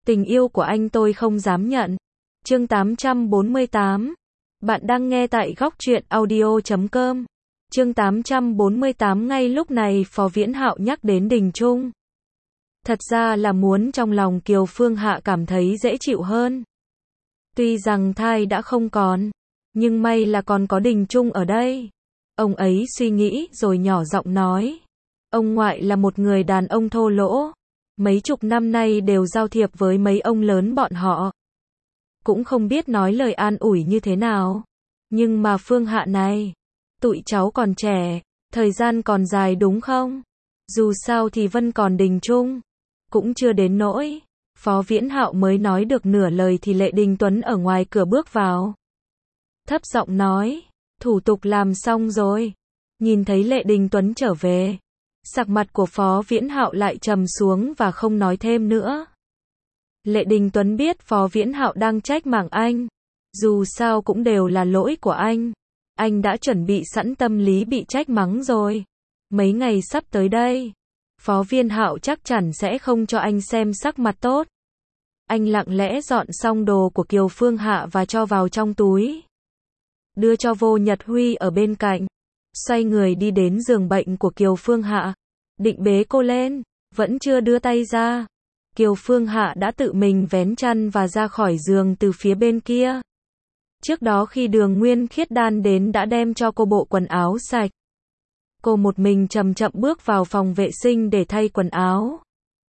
Tình yêu của anh tôi không dám nhận. Chương 848. Bạn đang nghe tại góc truyện audio.com. Chương 848. Ngay lúc này Phó Viễn Hạo nhắc đến Đình Trung. Thật ra là muốn trong lòng Kiều Phương Hạ cảm thấy dễ chịu hơn. Tuy rằng thai đã không còn, nhưng may là còn có Đình Trung ở đây. Ông ấy suy nghĩ rồi nhỏ giọng nói. Ông ngoại là một người đàn ông thô lỗ. Mấy chục năm nay đều giao thiệp với mấy ông lớn bọn họ. Cũng không biết nói lời an ủi như thế nào. Nhưng mà Phương Hạ này, tụi cháu còn trẻ, thời gian còn dài đúng không? Dù sao thì vẫn còn Đình Trung. Cũng chưa đến nỗi. Phó Viễn Hạo mới nói được nửa lời thì Lệ Đình Tuấn ở ngoài cửa bước vào. Thấp giọng nói, thủ tục làm xong rồi. Nhìn thấy Lệ Đình Tuấn trở về, sắc mặt của Phó Viễn Hạo lại trầm xuống và không nói thêm nữa. Lệ Đình Tuấn biết Phó Viễn Hạo đang trách mắng anh. Dù sao cũng đều là lỗi của anh. Anh đã chuẩn bị sẵn tâm lý bị trách mắng rồi. Mấy ngày sắp tới đây, Phó Viễn Hạo chắc chắn sẽ không cho anh xem sắc mặt tốt. Anh lặng lẽ dọn xong đồ của Kiều Phương Hạ và cho vào trong túi. Đưa cho Vô Nhật Huy ở bên cạnh. Xoay người đi đến giường bệnh của Kiều Phương Hạ. Định bế cô lên, vẫn chưa đưa tay ra. Kiều Phương Hạ đã tự mình vén chăn và ra khỏi giường từ phía bên kia. Trước đó khi Đường Nguyên Khiết Đan đến đã đem cho cô bộ quần áo sạch. Cô một mình chậm chậm bước vào phòng vệ sinh để thay quần áo.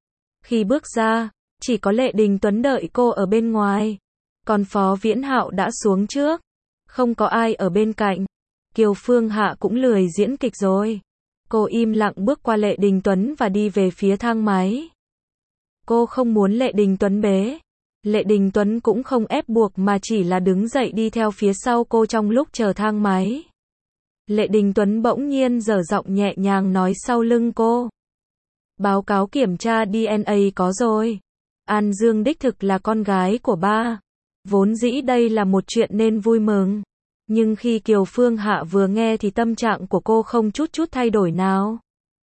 Khi bước ra, chỉ có Lệ Đình Tuấn đợi cô ở bên ngoài. Còn Phó Viễn Hạo đã xuống trước. Không có ai ở bên cạnh. Kiều Phương Hạ cũng lười diễn kịch rồi. Cô im lặng bước qua Lệ Đình Tuấn và đi về phía thang máy. Cô không muốn Lệ Đình Tuấn bế. Lệ Đình Tuấn cũng không ép buộc mà chỉ là đứng dậy đi theo phía sau cô trong lúc chờ thang máy. Lệ Đình Tuấn bỗng nhiên dở giọng nhẹ nhàng nói sau lưng cô. Báo cáo kiểm tra DNA có rồi. An Dương đích thực là con gái của ba. Vốn dĩ đây là một chuyện nên vui mừng. Nhưng khi Kiều Phương Hạ vừa nghe thì tâm trạng của cô không chút thay đổi nào.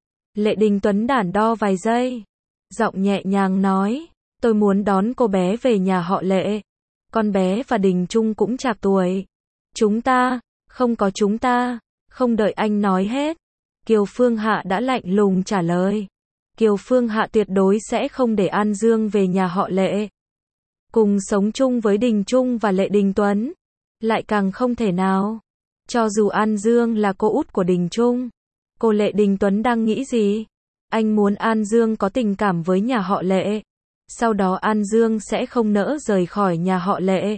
Lệ Đình Tuấn đắn đo vài giây. Giọng nhẹ nhàng nói, tôi muốn đón cô bé về nhà họ Lệ. Con bé và Đình Trung cũng trạc tuổi. Chúng ta, không có chúng ta. Không đợi anh nói hết, Kiều Phương Hạ đã lạnh lùng trả lời. Kiều Phương Hạ tuyệt đối sẽ không để An Dương về nhà họ Lệ. Cùng sống chung với Đình Trung và Lệ Đình Tuấn. Lại càng không thể nào. Cho dù An Dương là cô út của Đình Trung. Cô Lệ Đình Tuấn đang nghĩ gì? Anh muốn An Dương có tình cảm với nhà họ Lệ. Sau đó An Dương sẽ không nỡ rời khỏi nhà họ Lệ.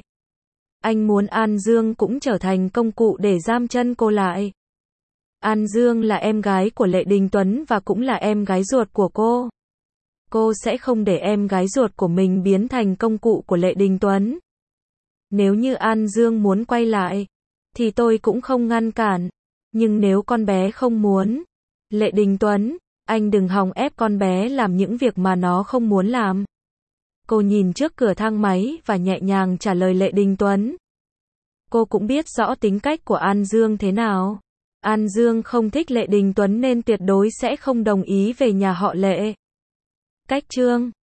Anh muốn An Dương cũng trở thành công cụ để giam chân cô lại. An Dương là em gái của Lệ Đình Tuấn và cũng là em gái ruột của cô. Cô sẽ không để em gái ruột của mình biến thành công cụ của Lệ Đình Tuấn. Nếu như An Dương muốn quay lại, thì tôi cũng không ngăn cản. Nhưng nếu con bé không muốn, Lệ Đình Tuấn, anh đừng hòng ép con bé làm những việc mà nó không muốn làm. Cô nhìn trước cửa thang máy và nhẹ nhàng trả lời Lệ Đình Tuấn. Cô cũng biết rõ tính cách của An Dương thế nào. An Dương không thích Lệ Đình Tuấn nên tuyệt đối sẽ không đồng ý về nhà họ Lệ. Cách chương